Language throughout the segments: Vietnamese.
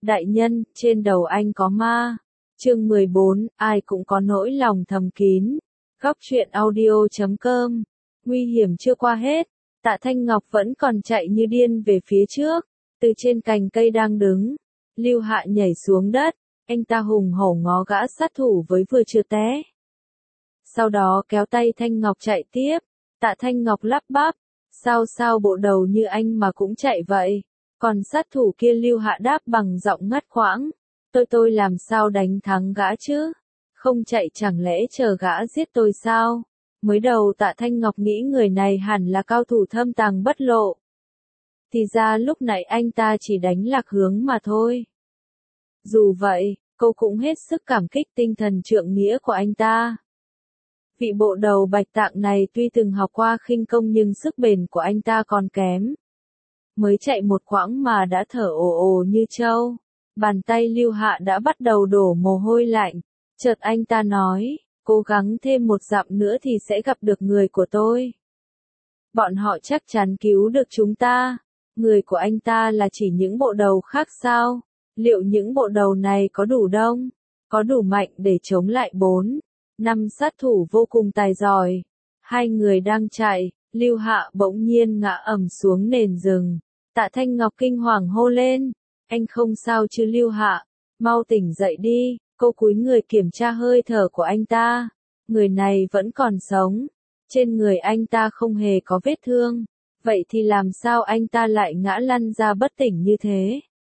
Đại nhân, trên đầu anh có ma. Chương 14, ai cũng có nỗi lòng thầm kín. Góc truyện audio.com. Nguy hiểm chưa qua hết, Tạ Thanh Ngọc vẫn còn chạy như điên về phía trước. Từ trên cành cây đang đứng, Lưu Hạ nhảy xuống đất, anh ta hùng hổ ngó gã sát thủ với vừa chưa té. Sau đó kéo tay Thanh Ngọc chạy tiếp. Tạ Thanh Ngọc lắp bắp, sao bộ đầu như anh mà cũng chạy vậy. Còn sát thủ kia Lưu Hạ đáp bằng giọng ngắt quãng, tôi làm sao đánh thắng gã chứ? Không chạy chẳng lẽ chờ gã giết tôi sao? Mới đầu Tạ Thanh Ngọc nghĩ người này hẳn là cao thủ thâm tàng bất lộ. Thì ra lúc nãy anh ta chỉ đánh lạc hướng mà thôi. Dù vậy, cô cũng hết sức cảm kích tinh thần trượng nghĩa của anh ta. Vị bộ đầu bạch tạng này tuy từng học qua khinh công nhưng sức bền của anh ta còn kém. Mới chạy một quãng mà đã thở ồ ồ như trâu. Bàn tay Lưu Hạ đã bắt đầu đổ mồ hôi lạnh. Chợt anh ta nói, cố gắng thêm một dặm nữa thì sẽ gặp được người của tôi. Bọn họ chắc chắn cứu được chúng ta. Người của anh ta là chỉ những bộ đầu khác sao? Liệu những bộ đầu này có đủ đông? Có đủ mạnh để chống lại 4-5 sát thủ vô cùng tài giỏi? Hai người đang chạy, Lưu Hạ bỗng nhiên ngã ầm xuống nền rừng. Tạ Thanh Ngọc kinh hoàng hô lên, anh không sao chứ Lưu Hạ, mau tỉnh dậy đi. Cô cúi người kiểm tra hơi thở của anh ta. Người này vẫn còn sống. Trên người anh ta không hề có vết thương. Vậy thì làm sao anh ta lại ngã lăn ra bất tỉnh như thế?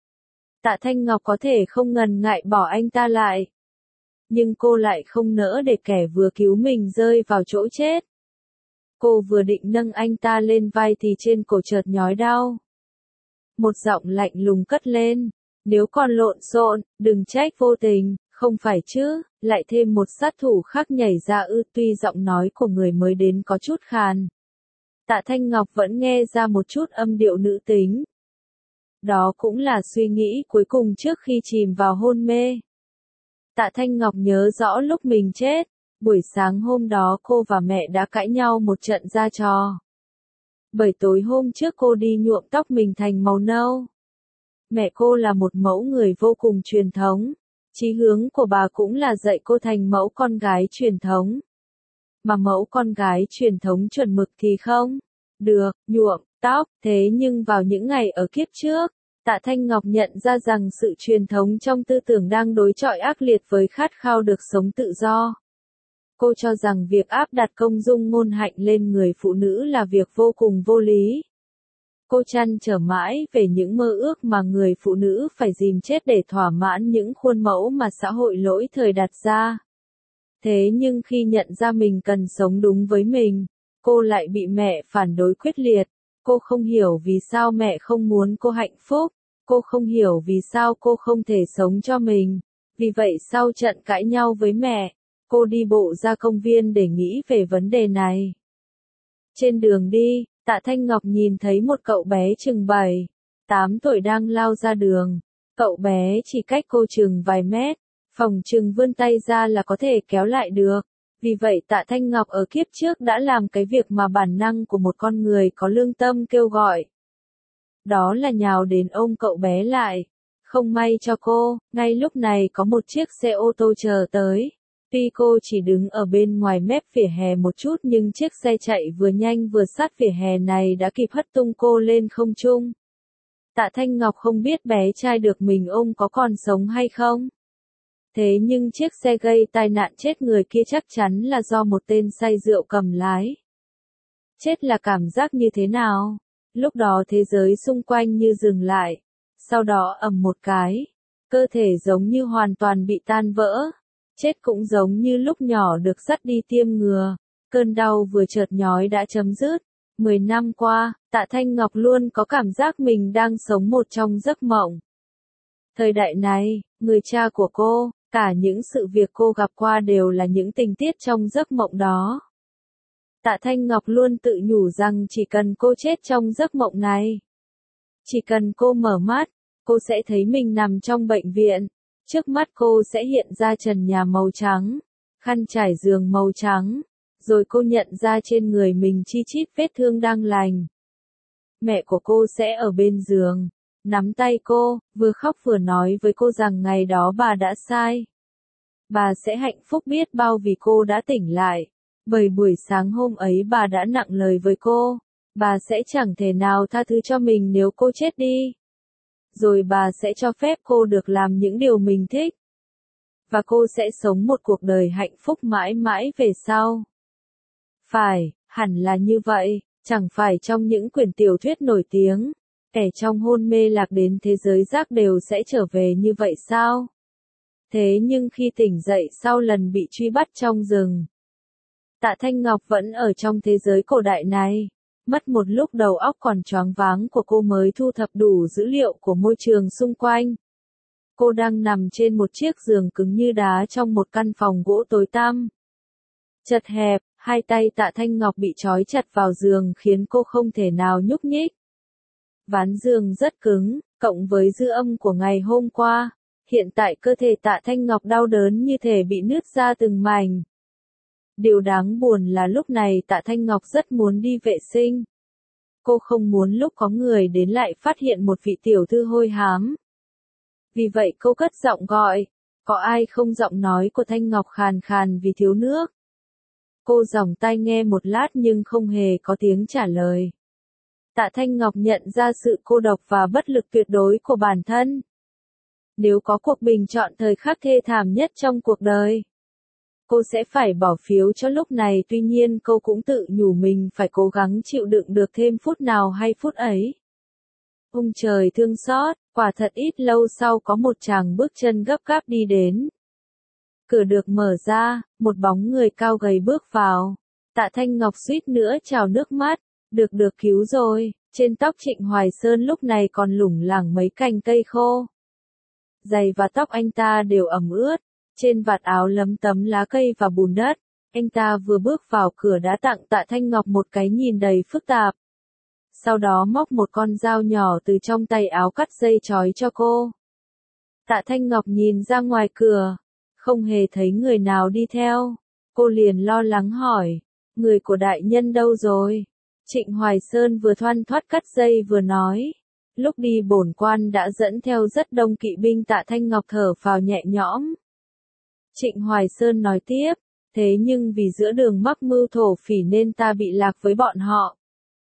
Tạ Thanh Ngọc có thể không ngần ngại bỏ anh ta lại. Nhưng cô lại không nỡ để kẻ vừa cứu mình rơi vào chỗ chết. Cô vừa định nâng anh ta lên vai thì trên cổ chợt nhói đau. Một giọng lạnh lùng cất lên, nếu còn lộn xộn, đừng trách vô tình, không phải chứ, lại thêm một sát thủ khác nhảy ra ư. Tuy giọng nói của người mới đến có chút khàn. Tạ Thanh Ngọc vẫn nghe ra một chút âm điệu nữ tính. Đó cũng là suy nghĩ cuối cùng trước khi chìm vào hôn mê. Tạ Thanh Ngọc nhớ rõ lúc mình chết, buổi sáng hôm đó cô và mẹ đã cãi nhau một trận ra trò. Bởi tối hôm trước cô đi nhuộm tóc mình thành màu nâu. Mẹ cô là một mẫu người vô cùng truyền thống. Chí hướng của bà cũng là dạy cô thành mẫu con gái truyền thống. Mà mẫu con gái truyền thống chuẩn mực thì không được nhuộm tóc. Thế nhưng vào những ngày ở kiếp trước, Tạ Thanh Ngọc nhận ra rằng sự truyền thống trong tư tưởng đang đối chọi ác liệt với khát khao được sống tự do. Cô cho rằng việc áp đặt công dung ngôn hạnh lên người phụ nữ là việc vô cùng vô lý. Cô trăn trở mãi về những mơ ước mà người phụ nữ phải dìm chết để thỏa mãn những khuôn mẫu mà xã hội lỗi thời đặt ra. Thế nhưng khi nhận ra mình cần sống đúng với mình, cô lại bị mẹ phản đối quyết liệt. Cô không hiểu vì sao mẹ không muốn cô hạnh phúc. Cô không hiểu vì sao cô không thể sống cho mình. Vì vậy sau trận cãi nhau với mẹ, cô đi bộ ra công viên để nghĩ về vấn đề này. Trên đường đi, Tạ Thanh Ngọc nhìn thấy một cậu bé chừng 7-8 tuổi đang lao ra đường. Cậu bé chỉ cách cô chừng vài mét, phỏng chừng vươn tay ra là có thể kéo lại được. Vì vậy Tạ Thanh Ngọc ở kiếp trước đã làm cái việc mà bản năng của một con người có lương tâm kêu gọi. Đó là nhào đến ôm cậu bé lại. Không may cho cô, ngay lúc này có một chiếc xe ô tô chờ tới. Tuy cô chỉ đứng ở bên ngoài mép vỉa hè một chút nhưng chiếc xe chạy vừa nhanh vừa sát vỉa hè này đã kịp hất tung cô lên không trung. Tạ Thanh Ngọc không biết bé trai được mình ôm có còn sống hay không. Thế nhưng chiếc xe gây tai nạn chết người kia chắc chắn là do một tên say rượu cầm lái. Chết là cảm giác như thế nào? Lúc đó thế giới xung quanh như dừng lại. Sau đó ầm một cái. Cơ thể giống như hoàn toàn bị tan vỡ. Chết cũng giống như lúc nhỏ được dắt đi tiêm ngừa. Cơn đau vừa chợt nhói đã chấm dứt. 10 năm qua, Tạ Thanh Ngọc luôn có cảm giác mình đang sống một trong giấc mộng. Thời đại này, người cha của cô, cả những sự việc cô gặp qua đều là những tình tiết trong giấc mộng đó. Tạ Thanh Ngọc luôn tự nhủ rằng chỉ cần cô chết trong giấc mộng này. Chỉ cần cô mở mắt, cô sẽ thấy mình nằm trong bệnh viện. Trước mắt cô sẽ hiện ra trần nhà màu trắng, khăn trải giường màu trắng. Rồi cô nhận ra trên người mình chi chít vết thương đang lành. Mẹ của cô sẽ ở bên giường. nắm tay cô, vừa khóc vừa nói với cô rằng ngày đó bà đã sai. Bà sẽ hạnh phúc biết bao vì cô đã tỉnh lại. Bởi buổi sáng hôm ấy bà đã nặng lời với cô. Bà sẽ chẳng thể nào tha thứ cho mình nếu cô chết đi. Rồi bà sẽ cho phép cô được làm những điều mình thích. Và cô sẽ sống một cuộc đời hạnh phúc mãi mãi về sau. Phải, hẳn là như vậy, chẳng phải trong những quyển tiểu thuyết nổi tiếng, kẻ trong hôn mê lạc đến thế giới giác đều sẽ trở về như vậy sao? Thế nhưng khi tỉnh dậy sau lần bị truy bắt trong rừng, Tạ Thanh Ngọc vẫn ở trong thế giới cổ đại này. Mất một lúc đầu óc còn choáng váng của cô mới thu thập đủ dữ liệu của môi trường xung quanh. Cô đang nằm trên một chiếc giường cứng như đá trong một căn phòng gỗ tối tăm. Chật hẹp, hai tay Tạ Thanh Ngọc bị trói chặt vào giường khiến cô không thể nào nhúc nhích. Ván giường rất cứng, cộng với dư âm của ngày hôm qua, hiện tại cơ thể Tạ Thanh Ngọc đau đớn như thể bị nứt ra từng mảnh. Điều đáng buồn là lúc này Tạ Thanh Ngọc rất muốn đi vệ sinh. Cô không muốn lúc có người đến lại phát hiện một vị tiểu thư hôi hám. Vì vậy cô cất giọng gọi, có ai không? Giọng nói của Thanh Ngọc khàn khàn vì thiếu nước. Cô giòng tai nghe một lát nhưng không hề có tiếng trả lời. Tạ Thanh Ngọc nhận ra sự cô độc và bất lực tuyệt đối của bản thân. Nếu có cuộc bình chọn thời khắc thê thảm nhất trong cuộc đời, cô sẽ phải bỏ phiếu cho lúc này. Tuy nhiên cô cũng tự nhủ mình phải cố gắng chịu đựng được thêm phút nào hay phút ấy. Ông trời thương xót, quả thật ít lâu sau có một chàng bước chân gấp gáp đi đến. Cửa được mở ra, một bóng người cao gầy bước vào. Tạ Thanh Ngọc suýt nữa trào nước mắt, được cứu rồi. Trên tóc Trịnh Hoài Sơn lúc này còn lủng lẳng mấy cành cây khô. Giày và tóc anh ta đều ẩm ướt, trên vạt áo lấm tấm lá cây và bùn đất. Anh ta vừa bước vào cửa đã tặng Tạ Thanh Ngọc một cái nhìn đầy phức tạp. Sau đó móc một con dao nhỏ từ trong tay áo cắt dây trói cho cô. Tạ Thanh Ngọc nhìn ra ngoài cửa, không hề thấy người nào đi theo. Cô liền lo lắng hỏi, người của đại nhân đâu rồi? Trịnh Hoài Sơn vừa thoăn thoắt cắt dây vừa nói. Lúc đi bổn quan đã dẫn theo rất đông kỵ binh. Tạ Thanh Ngọc thở phào nhẹ nhõm. Trịnh Hoài Sơn nói tiếp, thế nhưng vì giữa đường mắc mưu thổ phỉ nên ta bị lạc với bọn họ.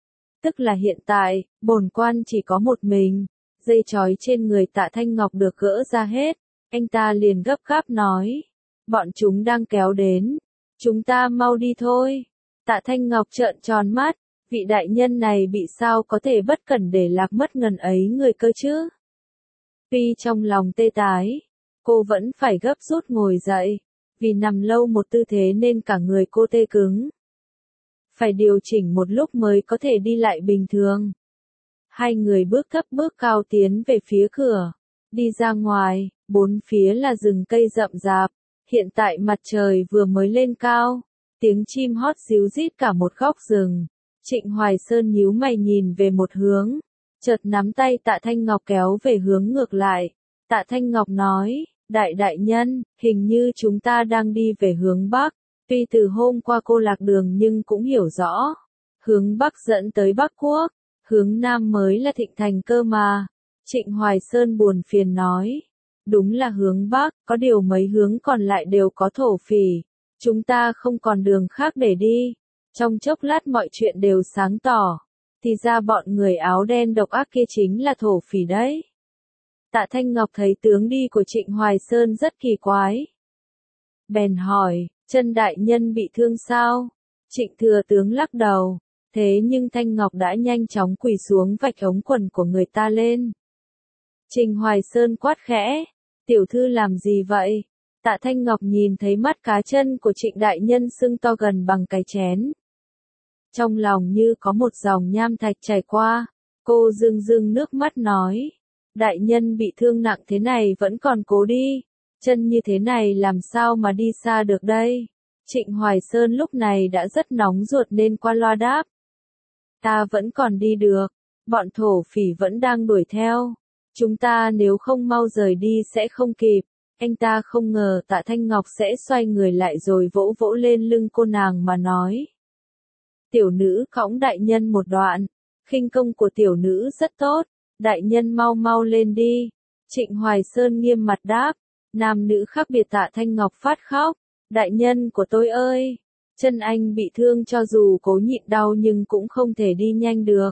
Tức là hiện tại, bổn quan chỉ có một mình. Dây trói trên người Tạ Thanh Ngọc được gỡ ra hết. Anh ta liền gấp gáp nói, bọn chúng đang kéo đến. Chúng ta mau đi thôi. Tạ Thanh Ngọc trợn tròn mắt, vị đại nhân này bị sao có thể bất cẩn để lạc mất ngần ấy người cơ chứ? Tuy trong lòng tê tái, cô vẫn phải gấp rút ngồi dậy, vì nằm lâu một tư thế nên cả người cô tê cứng. Phải điều chỉnh một lúc mới có thể đi lại bình thường. Hai người bước thấp bước cao tiến về phía cửa. Đi ra ngoài, bốn phía là rừng cây rậm rạp. Hiện tại mặt trời vừa mới lên cao. Tiếng chim hót ríu rít cả một góc rừng. Trịnh Hoài Sơn nhíu mày nhìn về một hướng. Chợt nắm tay Tạ Thanh Ngọc kéo về hướng ngược lại. Tạ Thanh Ngọc nói, đại nhân, hình như chúng ta đang đi về hướng Bắc. Tuy từ hôm qua cô lạc đường nhưng cũng hiểu rõ. Hướng Bắc dẫn tới Bắc Quốc. Hướng Nam mới là thịnh thành cơ mà. Trịnh Hoài Sơn buồn phiền nói. Đúng là hướng Bắc, có điều mấy hướng còn lại đều có thổ phỉ. Chúng ta không còn đường khác để đi. Trong chốc lát mọi chuyện đều sáng tỏ. Thì ra bọn người áo đen độc ác kia chính là thổ phỉ đấy. Tạ Thanh Ngọc thấy tướng đi của Trịnh Hoài Sơn rất kỳ quái. Bèn hỏi, chân đại nhân bị thương sao? Trịnh thừa tướng lắc đầu. Thế nhưng Thanh Ngọc đã nhanh chóng quỳ xuống vạch ống quần của người ta lên. Trịnh Hoài Sơn quát khẽ, tiểu thư làm gì vậy? Tạ Thanh Ngọc nhìn thấy mắt cá chân của Trịnh đại nhân sưng to gần bằng cái chén. Trong lòng như có một dòng nham thạch chảy qua, cô rưng rưng nước mắt nói, đại nhân bị thương nặng thế này vẫn còn cố đi, chân như thế này làm sao mà đi xa được đây? Trịnh Hoài Sơn lúc này đã rất nóng ruột nên qua loa đáp. Ta vẫn còn đi được, bọn thổ phỉ vẫn đang đuổi theo. Chúng ta nếu không mau rời đi sẽ không kịp. Anh ta không ngờ Tạ Thanh Ngọc sẽ xoay người lại rồi vỗ vỗ lên lưng cô nàng mà nói. Tiểu nữ cõng đại nhân một đoạn, khinh công của tiểu nữ rất tốt, Đại nhân mau mau lên đi. Trịnh Hoài Sơn nghiêm mặt đáp. Nam nữ khác biệt. Tạ Thanh Ngọc phát khóc. Đại nhân của tôi ơi! Chân anh bị thương, cho dù cố nhịn đau nhưng cũng không thể đi nhanh được.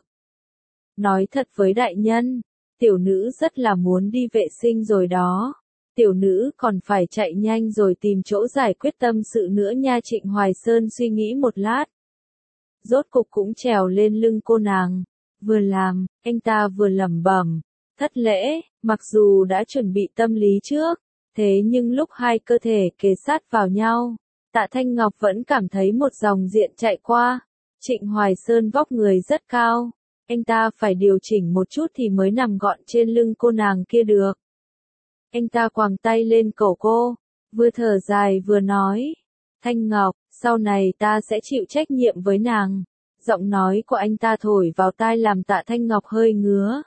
Nói thật với đại nhân, tiểu nữ rất là muốn đi vệ sinh rồi đó. Tiểu nữ còn phải chạy nhanh rồi tìm chỗ giải quyết tâm sự nữa nha. Trịnh Hoài Sơn suy nghĩ một lát. Rốt cục cũng trèo lên lưng cô nàng. Vừa làm, anh ta vừa lẩm bẩm. Thất lễ, mặc dù đã chuẩn bị tâm lý trước, thế nhưng lúc hai cơ thể kề sát vào nhau, Tạ Thanh Ngọc vẫn cảm thấy một dòng điện chạy qua. Trịnh Hoài Sơn vóc người rất cao, anh ta phải điều chỉnh một chút thì mới nằm gọn trên lưng cô nàng kia được. Anh ta quàng tay lên cổ cô, vừa thở dài vừa nói, Thanh Ngọc, sau này ta sẽ chịu trách nhiệm với nàng. Giọng nói của anh ta thổi vào tai làm Tạ Thanh Ngọc hơi ngứa.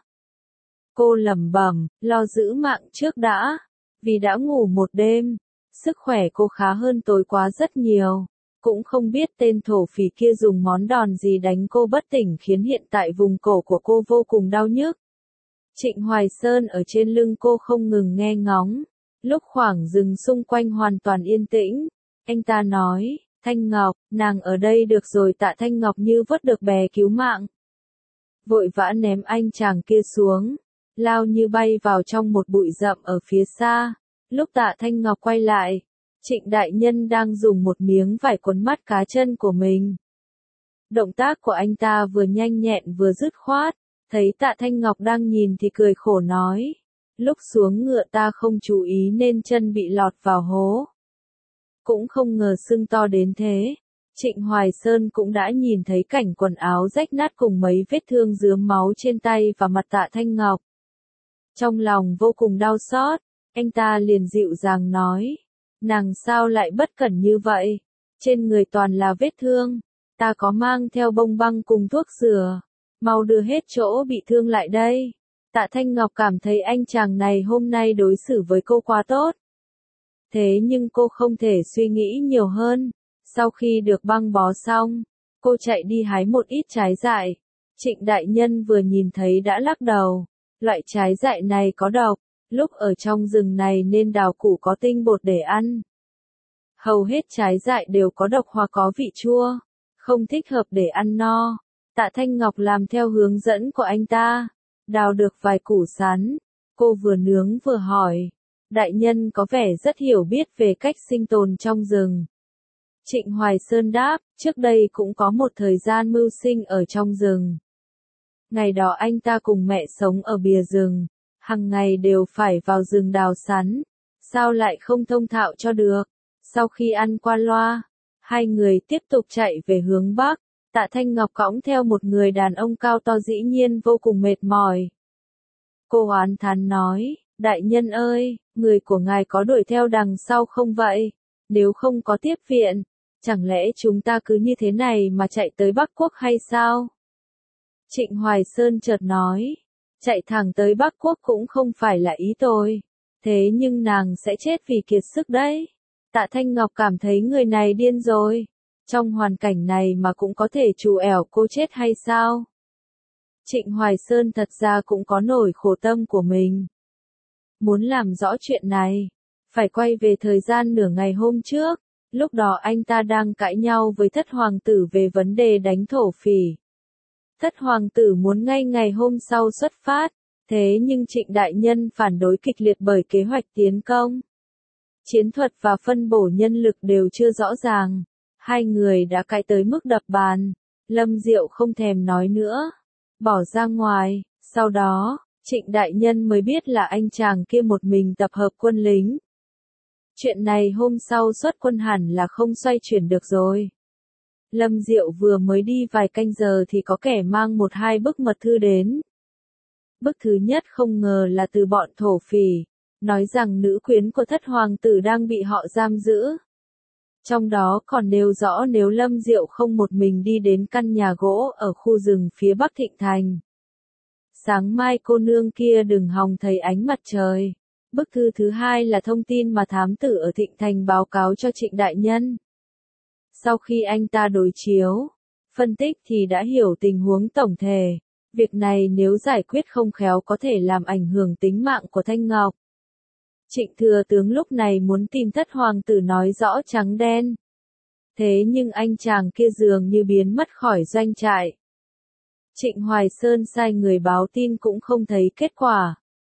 Cô lẩm bẩm, lo giữ mạng trước đã, vì đã ngủ một đêm, sức khỏe cô khá hơn tối qua rất nhiều. Cũng không biết tên thổ phỉ kia dùng món đòn gì đánh cô bất tỉnh khiến hiện tại vùng cổ của cô vô cùng đau nhức. Trịnh Hoài Sơn ở trên lưng cô không ngừng nghe ngóng. Lúc khoảng rừng xung quanh hoàn toàn yên tĩnh, anh ta nói, Thanh Ngọc, nàng ở đây được rồi. Tạ Thanh Ngọc như vớt được bè cứu mạng. Vội vã ném anh chàng kia xuống, lao như bay vào trong một bụi rậm ở phía xa. Lúc Tạ Thanh Ngọc quay lại, Trịnh đại nhân đang dùng một miếng vải quấn mắt cá chân của mình. Động tác của anh ta vừa nhanh nhẹn vừa dứt khoát, thấy Tạ Thanh Ngọc đang nhìn thì cười khổ nói, lúc xuống ngựa ta không chú ý nên chân bị lọt vào hố. Cũng không ngờ sưng to đến thế. Trịnh Hoài Sơn cũng đã nhìn thấy cảnh quần áo rách nát cùng mấy vết thương rướm máu trên tay và mặt Tạ Thanh Ngọc. Trong lòng vô cùng đau xót, anh ta liền dịu dàng nói, nàng sao lại bất cẩn như vậy, trên người toàn là vết thương, ta có mang theo bông băng cùng thuốc rửa, mau đưa hết chỗ bị thương lại đây. Tạ Thanh Ngọc cảm thấy anh chàng này hôm nay đối xử với cô quá tốt. Thế nhưng cô không thể suy nghĩ nhiều hơn. Sau khi được băng bó xong, cô chạy đi hái một ít trái dại. Trịnh đại nhân vừa nhìn thấy đã lắc đầu. Loại trái dại này có độc, lúc ở trong rừng này nên đào củ có tinh bột để ăn. Hầu hết trái dại đều có độc hoặc có vị chua, không thích hợp để ăn no. Tạ Thanh Ngọc làm theo hướng dẫn của anh ta, đào được vài củ sắn. Cô vừa nướng vừa hỏi, đại nhân có vẻ rất hiểu biết về cách sinh tồn trong rừng. Trịnh Hoài Sơn đáp, trước đây cũng có một thời gian mưu sinh ở trong rừng. Ngày đó anh ta cùng mẹ sống ở bìa rừng, hàng ngày đều phải vào rừng đào sắn, sao lại không thông thạo cho được. Sau khi ăn qua loa, hai người tiếp tục chạy về hướng Bắc. Tạ Thanh Ngọc cõng theo một người đàn ông cao to dĩ nhiên vô cùng mệt mỏi. Cô oán thán nói, đại nhân ơi, người của ngài có đuổi theo đằng sau không vậy? Nếu không có tiếp viện, chẳng lẽ chúng ta cứ như thế này mà chạy tới Bắc Quốc hay sao? Trịnh Hoài Sơn chợt nói, chạy thẳng tới Bắc Quốc cũng không phải là ý tôi, thế nhưng nàng sẽ chết vì kiệt sức đấy. Tạ Thanh Ngọc cảm thấy người này điên rồi, trong hoàn cảnh này mà cũng có thể trù ẻo cô chết hay sao? Trịnh Hoài Sơn thật ra cũng có nỗi khổ tâm của mình. Muốn làm rõ chuyện này, phải quay về thời gian nửa ngày hôm trước, lúc đó anh ta đang cãi nhau với Thất Hoàng tử về vấn đề đánh thổ phỉ. Thất Hoàng tử muốn ngay ngày hôm sau xuất phát, thế nhưng Trịnh đại nhân phản đối kịch liệt bởi kế hoạch tiến công. Chiến thuật và phân bổ nhân lực đều chưa rõ ràng, hai người đã cãi tới mức đập bàn. Lâm Diệu không thèm nói nữa, bỏ ra ngoài. Sau đó, Trịnh đại nhân mới biết là anh chàng kia một mình tập hợp quân lính. Chuyện này hôm sau xuất quân hẳn là không xoay chuyển được rồi. Lâm Diệu vừa mới đi vài canh giờ thì có kẻ mang một hai bức mật thư đến. Bức thứ nhất không ngờ là từ bọn thổ phỉ, nói rằng nữ quyến của Thất Hoàng tử đang bị họ giam giữ. Trong đó còn nêu rõ nếu Lâm Diệu không một mình đi đến căn nhà gỗ ở khu rừng phía Bắc Thịnh Thành. Sáng mai cô nương kia đừng hòng thấy ánh mặt trời. Bức thư thứ hai là thông tin mà thám tử ở Thịnh Thành báo cáo cho Trịnh đại nhân. Sau khi anh ta đối chiếu, phân tích thì đã hiểu tình huống tổng thể. Việc này nếu giải quyết không khéo có thể làm ảnh hưởng tính mạng của Thanh Ngọc. Trịnh thừa tướng lúc này muốn tìm thất hoàng tử nói rõ trắng đen. Thế nhưng anh chàng kia dường như biến mất khỏi doanh trại. Trịnh Hoài Sơn sai người báo tin cũng không thấy kết quả.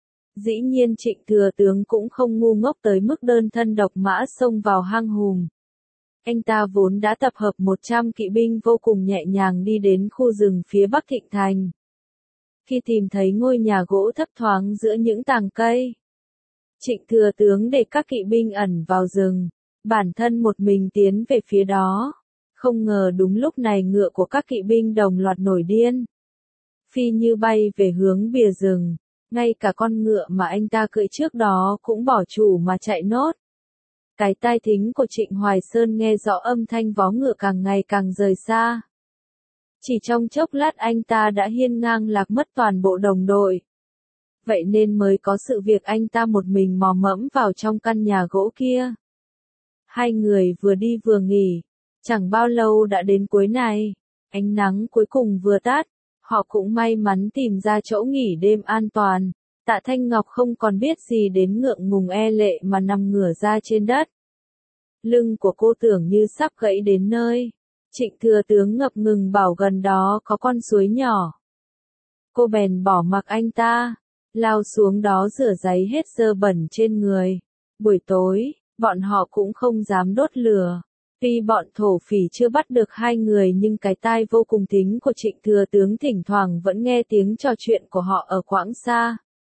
Dĩ nhiên Trịnh thừa tướng cũng không ngu ngốc tới mức đơn thân độc mã xông vào hang hùm. Anh ta vốn đã tập hợp 100 kỵ binh vô cùng nhẹ nhàng đi đến khu rừng phía bắc Thịnh Thành. Khi tìm thấy ngôi nhà gỗ thấp thoáng giữa những tàng cây, Trịnh thừa tướng để các kỵ binh ẩn vào rừng, bản thân một mình tiến về phía đó. Không ngờ đúng lúc này ngựa của các kỵ binh đồng loạt nổi điên. Phi như bay về hướng bìa rừng, ngay cả con ngựa mà anh ta cưỡi trước đó cũng bỏ chủ mà chạy nốt. Cái tai thính của Trịnh Hoài Sơn nghe rõ âm thanh vó ngựa càng ngày càng rời xa. Chỉ trong chốc lát anh ta đã hiên ngang lạc mất toàn bộ đồng đội. Vậy nên mới có sự việc anh ta một mình mò mẫm vào trong căn nhà gỗ kia. Hai người vừa đi vừa nghỉ, chẳng bao lâu đã đến cuối này, ánh nắng cuối cùng vừa tắt, họ cũng may mắn tìm ra chỗ nghỉ đêm an toàn. Tạ Thanh Ngọc không còn biết gì đến ngượng ngùng e lệ mà nằm ngửa ra trên đất. Lưng của cô tưởng như sắp gãy đến nơi. Trịnh thừa tướng ngập ngừng bảo gần đó có con suối nhỏ. Cô bèn bỏ mặc anh ta, lao xuống đó rửa ráy hết dơ bẩn trên người. Buổi tối, bọn họ cũng không dám đốt lửa. Tuy bọn thổ phỉ chưa bắt được hai người nhưng cái tai vô cùng thính của Trịnh thừa tướng thỉnh thoảng vẫn nghe tiếng trò chuyện của họ ở quãng xa.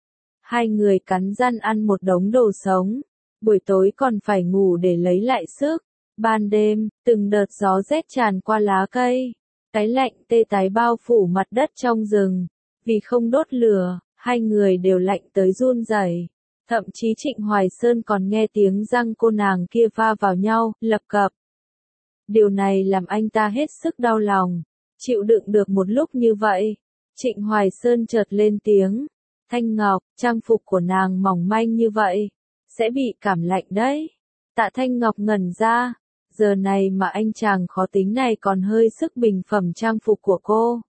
Hai người cắn răng ăn một đống đồ sống. Buổi tối còn phải ngủ để lấy lại sức. Ban đêm, từng đợt gió rét tràn qua lá cây. Cái lạnh tê tái bao phủ mặt đất trong rừng. Vì không đốt lửa, hai người đều lạnh tới run rẩy. Thậm chí Trịnh Hoài Sơn còn nghe tiếng răng cô nàng kia va vào nhau, lập cập. Điều này làm anh ta hết sức đau lòng. Chịu đựng được một lúc như vậy. Trịnh Hoài Sơn chợt lên tiếng. Thanh Ngọc, trang phục của nàng mỏng manh như vậy. Sẽ bị cảm lạnh đấy. Tạ Thanh Ngọc ngẩn ra. Giờ này mà anh chàng khó tính này còn hơi sức bình phẩm trang phục của cô.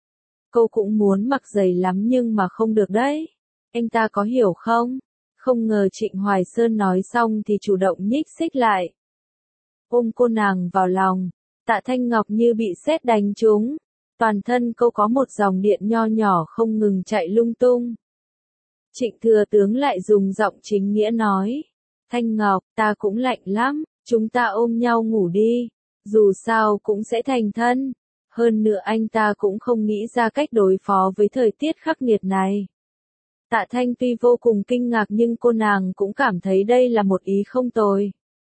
Cô cũng muốn mặc giày lắm nhưng mà không được đấy. Anh ta có hiểu không? Không ngờ Trịnh Hoài Sơn nói xong thì chủ động nhích xích lại. Ôm cô nàng vào lòng. Tạ Thanh Ngọc như bị sét đánh trúng. Toàn thân cô có một dòng điện nho nhỏ không ngừng chạy lung tung. Trịnh thừa tướng lại dùng giọng chính nghĩa nói. Thanh Ngọc, ta cũng lạnh lắm, chúng ta ôm nhau ngủ đi, dù sao cũng sẽ thành thân. Hơn nữa anh ta cũng không nghĩ ra cách đối phó với thời tiết khắc nghiệt này. Tạ Thanh tuy vô cùng kinh ngạc nhưng cô nàng cũng cảm thấy đây là một ý không tồi.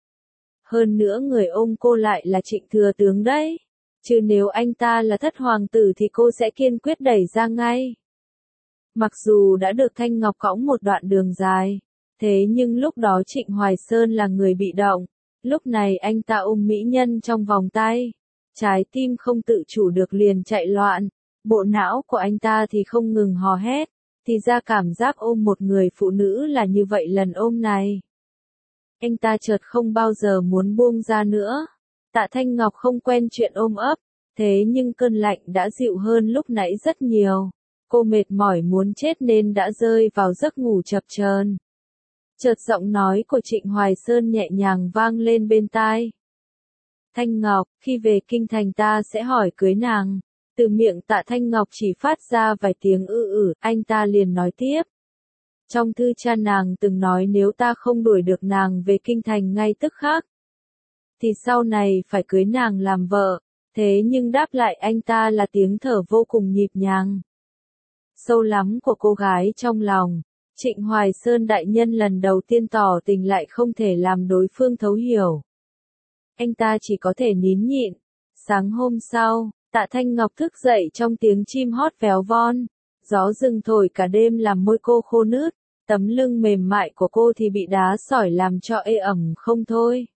Hơn nữa người ôm cô lại là Trịnh thừa tướng đấy. Chứ nếu anh ta là thất hoàng tử thì cô sẽ kiên quyết đẩy ra ngay. Mặc dù đã được Thanh Ngọc cõng một đoạn đường dài, thế nhưng lúc đó Trịnh Hoài Sơn là người bị động. Lúc này anh ta ôm mỹ nhân trong vòng tay. Trái tim không tự chủ được liền chạy loạn. Bộ não của anh ta thì không ngừng hò hét. Thì ra cảm giác ôm một người phụ nữ là như vậy lần ôm này. Anh ta chợt không bao giờ muốn buông ra nữa. Tạ Thanh Ngọc không quen chuyện ôm ấp. Thế nhưng cơn lạnh đã dịu hơn lúc nãy rất nhiều. Cô mệt mỏi muốn chết nên đã rơi vào giấc ngủ chập chờn. Chợt giọng nói của Trịnh Hoài Sơn nhẹ nhàng vang lên bên tai. Thanh Ngọc, khi về kinh thành ta sẽ hỏi cưới nàng. Từ miệng Tạ Thanh Ngọc chỉ phát ra vài tiếng anh ta liền nói tiếp. Trong thư cha nàng từng nói nếu ta không đuổi được nàng về kinh thành ngay tức khắc, thì sau này phải cưới nàng làm vợ. Thế nhưng đáp lại anh ta là tiếng thở vô cùng nhịp nhàng. Sâu lắm của cô gái trong lòng. Trịnh Hoài Sơn đại nhân lần đầu tiên tỏ tình lại không thể làm đối phương thấu hiểu. Anh ta chỉ có thể nín nhịn. Sáng hôm sau, Tạ Thanh Ngọc thức dậy trong tiếng chim hót véo von. Gió rừng thổi cả đêm làm môi cô khô nướt. Tấm lưng mềm mại của cô thì bị đá sỏi làm cho ê ẩm không thôi.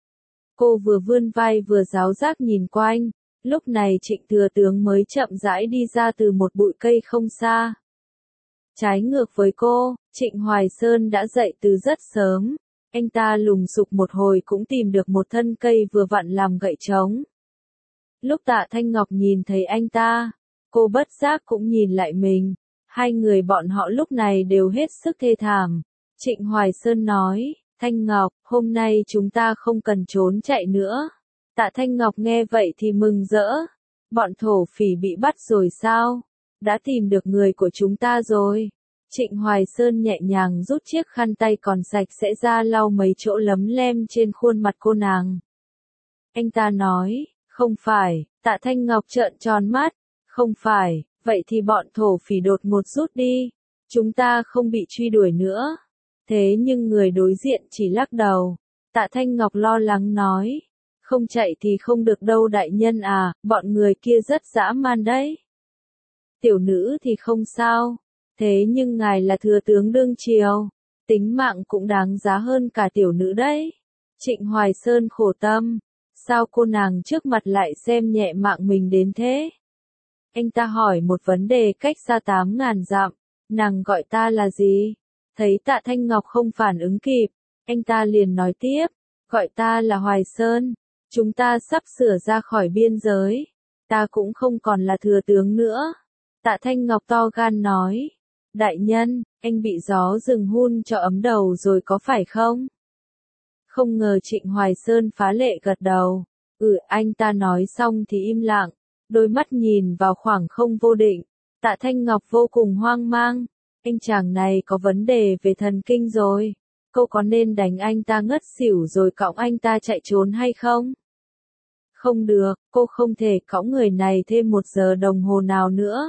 Cô vừa vươn vai vừa giáo giác nhìn quanh. Lúc này Trịnh thừa tướng mới chậm rãi đi ra từ một bụi cây không xa. Trái ngược với cô, Trịnh Hoài Sơn đã dậy từ rất sớm. Anh ta lùng sục một hồi cũng tìm được một thân cây vừa vặn làm gậy trống. Lúc Tạ Thanh Ngọc nhìn thấy anh ta, Cô bất giác cũng nhìn lại mình. Hai người bọn họ lúc này đều hết sức thê thảm. Trịnh Hoài Sơn nói, Thanh Ngọc, hôm nay chúng ta không cần trốn chạy nữa. Tạ Thanh Ngọc nghe vậy thì mừng rỡ. Bọn thổ phỉ bị bắt rồi sao? Đã tìm được người của chúng ta rồi. Trịnh Hoài Sơn nhẹ nhàng rút chiếc khăn tay còn sạch sẽ ra lau mấy chỗ lấm lem trên khuôn mặt cô nàng. Anh ta nói, không phải. Tạ Thanh Ngọc trợn tròn mắt. Không phải, vậy thì bọn thổ phỉ đột ngột rút đi. Chúng ta không bị truy đuổi nữa. Thế nhưng người đối diện chỉ lắc đầu. Tạ Thanh Ngọc lo lắng nói. Không chạy thì không được đâu đại nhân à, bọn người kia rất dã man đấy. Tiểu nữ thì không sao. Thế nhưng ngài là thừa tướng đương triều. Tính mạng cũng đáng giá hơn cả tiểu nữ đấy. Trịnh Hoài Sơn khổ tâm. Sao cô nàng trước mặt lại xem nhẹ mạng mình đến thế? Anh ta hỏi một vấn đề cách xa 8.000 dặm. Nàng gọi ta là gì? Thấy Tạ Thanh Ngọc không phản ứng kịp. Anh ta liền nói tiếp. Gọi ta là Hoài Sơn. Chúng ta sắp sửa ra khỏi biên giới. Ta cũng không còn là thừa tướng nữa. Tạ Thanh Ngọc to gan nói. Đại nhân, anh bị gió rừng hun cho ấm đầu rồi có phải không? Không ngờ Trịnh Hoài Sơn phá lệ gật đầu. Anh ta nói xong thì im lặng. Đôi mắt nhìn vào khoảng không vô định. Tạ Thanh Ngọc vô cùng hoang mang. Anh chàng này có vấn đề về thần kinh rồi. Cô có nên đánh anh ta ngất xỉu rồi cõng anh ta chạy trốn hay không? Không được, cô không thể cõng người này thêm 1 giờ đồng hồ nào nữa.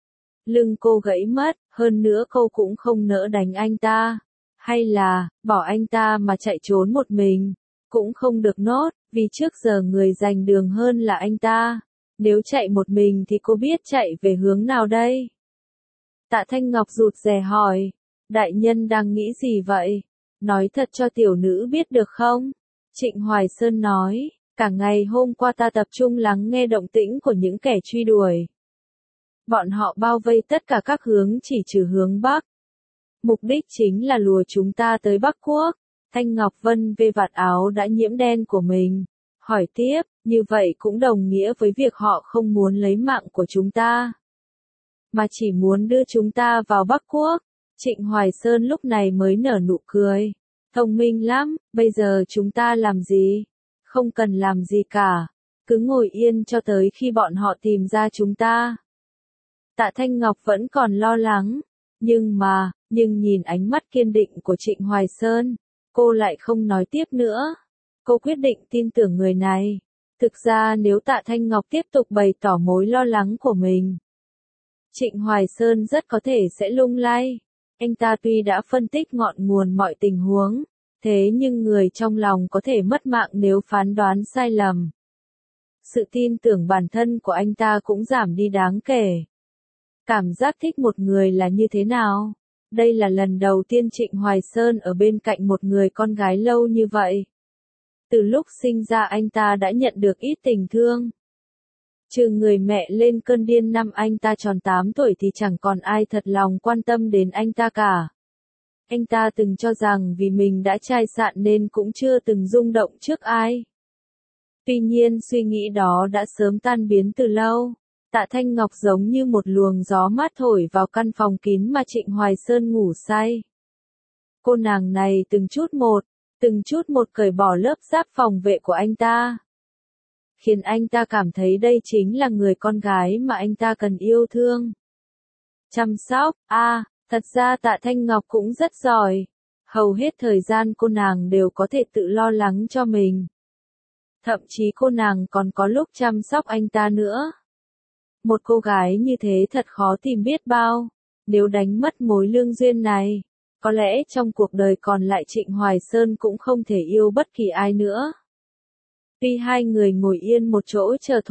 Lưng cô gãy mất, hơn nữa cô cũng không nỡ đánh anh ta. Hay là, bỏ anh ta mà chạy trốn một mình. Cũng không được nốt, vì trước giờ người giành đường hơn là anh ta. Nếu chạy một mình thì cô biết chạy về hướng nào đây? Tạ Thanh Ngọc rụt rè hỏi. Đại nhân đang nghĩ gì vậy? Nói thật cho tiểu nữ biết được không? Trịnh Hoài Sơn nói. Cả ngày hôm qua ta tập trung lắng nghe động tĩnh của những kẻ truy đuổi. Bọn họ bao vây tất cả các hướng chỉ trừ hướng Bắc. Mục đích chính là lùa chúng ta tới Bắc Quốc. Thanh Ngọc Vân về vạt áo đã nhiễm đen của mình. Hỏi tiếp, như vậy cũng đồng nghĩa với việc họ không muốn lấy mạng của chúng ta. Mà chỉ muốn đưa chúng ta vào Bắc Quốc. Trịnh Hoài Sơn lúc này mới nở nụ cười. Thông minh lắm, bây giờ chúng ta làm gì? Không cần làm gì cả. Cứ ngồi yên cho tới khi bọn họ tìm ra chúng ta. Tạ Thanh Ngọc vẫn còn lo lắng. Nhưng nhìn ánh mắt kiên định của Trịnh Hoài Sơn, cô lại không nói tiếp nữa. Cô quyết định tin tưởng người này. Thực ra nếu Tạ Thanh Ngọc tiếp tục bày tỏ mối lo lắng của mình, Trịnh Hoài Sơn rất có thể sẽ lung lay. Anh ta tuy đã phân tích ngọn nguồn mọi tình huống, thế nhưng người trong lòng có thể mất mạng nếu phán đoán sai lầm. Sự tin tưởng bản thân của anh ta cũng giảm đi đáng kể. Cảm giác thích một người là như thế nào? Đây là lần đầu tiên Trịnh Hoài Sơn ở bên cạnh một người con gái lâu như vậy. Từ lúc sinh ra anh ta đã nhận được ít tình thương. Trừ người mẹ lên cơn điên năm anh ta tròn 8 tuổi thì chẳng còn ai thật lòng quan tâm đến anh ta cả. Anh ta từng cho rằng vì mình đã chai sạn nên cũng chưa từng rung động trước ai. Tuy nhiên suy nghĩ đó đã sớm tan biến từ lâu. Tạ Thanh Ngọc giống như một luồng gió mát thổi vào căn phòng kín mà Trịnh Hoài Sơn ngủ say. Cô nàng này từng chút một cởi bỏ lớp giáp phòng vệ của anh ta. Khiến anh ta cảm thấy đây chính là người con gái mà anh ta cần yêu thương. Chăm sóc, thật ra Tạ Thanh Ngọc cũng rất giỏi. Hầu hết thời gian cô nàng đều có thể tự lo lắng cho mình. Thậm chí cô nàng còn có lúc chăm sóc anh ta nữa. Một cô gái như thế thật khó tìm biết bao. Nếu đánh mất mối lương duyên này, có lẽ trong cuộc đời còn lại Trịnh Hoài Sơn cũng không thể yêu bất kỳ ai nữa. Tuy hai người ngồi yên một chỗ chờ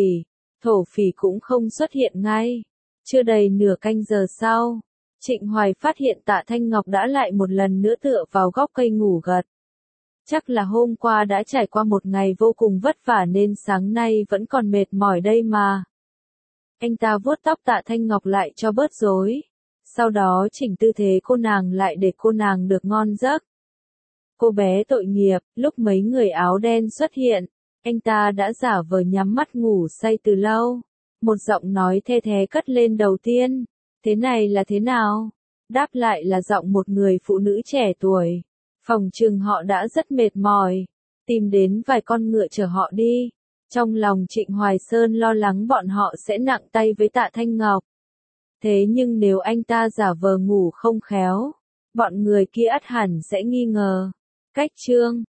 thổ phỉ cũng không xuất hiện ngay. Chưa đầy nửa canh giờ sau, Trịnh Hoài phát hiện Tạ Thanh Ngọc đã lại một lần nữa tựa vào góc cây ngủ gật. Chắc là hôm qua đã trải qua một ngày vô cùng vất vả nên sáng nay vẫn còn mệt mỏi đây mà. Anh ta vuốt tóc Tạ Thanh Ngọc lại cho bớt rối. Sau đó chỉnh tư thế cô nàng lại để cô nàng được ngon giấc. Cô bé tội nghiệp, lúc mấy người áo đen xuất hiện, anh ta đã giả vờ nhắm mắt ngủ say từ lâu. Một giọng nói the thé cất lên đầu tiên. Thế này là thế nào? Đáp lại là giọng một người phụ nữ trẻ tuổi. Phòng trừng họ đã rất mệt mỏi. Tìm đến vài con ngựa chở họ đi. Trong lòng Trịnh Hoài Sơn lo lắng bọn họ sẽ nặng tay với Tạ Thanh Ngọc. Thế nhưng nếu anh ta giả vờ ngủ không khéo, bọn người kia ắt hẳn sẽ nghi ngờ. Cách chương